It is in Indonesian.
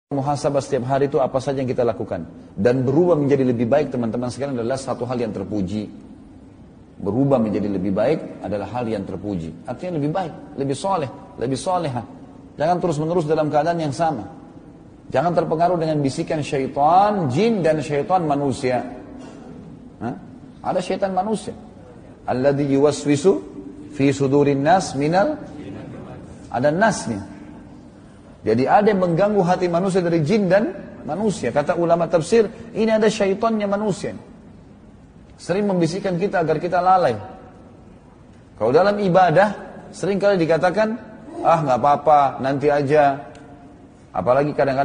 Muhasabah setiap hari itu apa saja yang kita lakukan dan berubah menjadi lebih baik, teman-teman sekalian, adalah satu hal yang terpuji. Berubah menjadi lebih baik adalah hal yang terpuji. Artinya lebih baik, lebih soleh, lebih solehah. Jangan terus-menerus dalam keadaan yang sama. Jangan terpengaruh dengan bisikan syaitan jin dan syaitan manusia. Ada syaitan manusia. Alladzi yuwaswisu fi sudurin nas minal, ada nasnya. Jadi ada yang mengganggu hati manusia dari jin dan manusia. Kata ulama tafsir, ini ada syaitannya manusia. Sering membisikkan kita agar kita lalai. Kalau dalam ibadah, sering kali dikatakan, ah nggak apa-apa, nanti aja. Apalagi kadang-kadang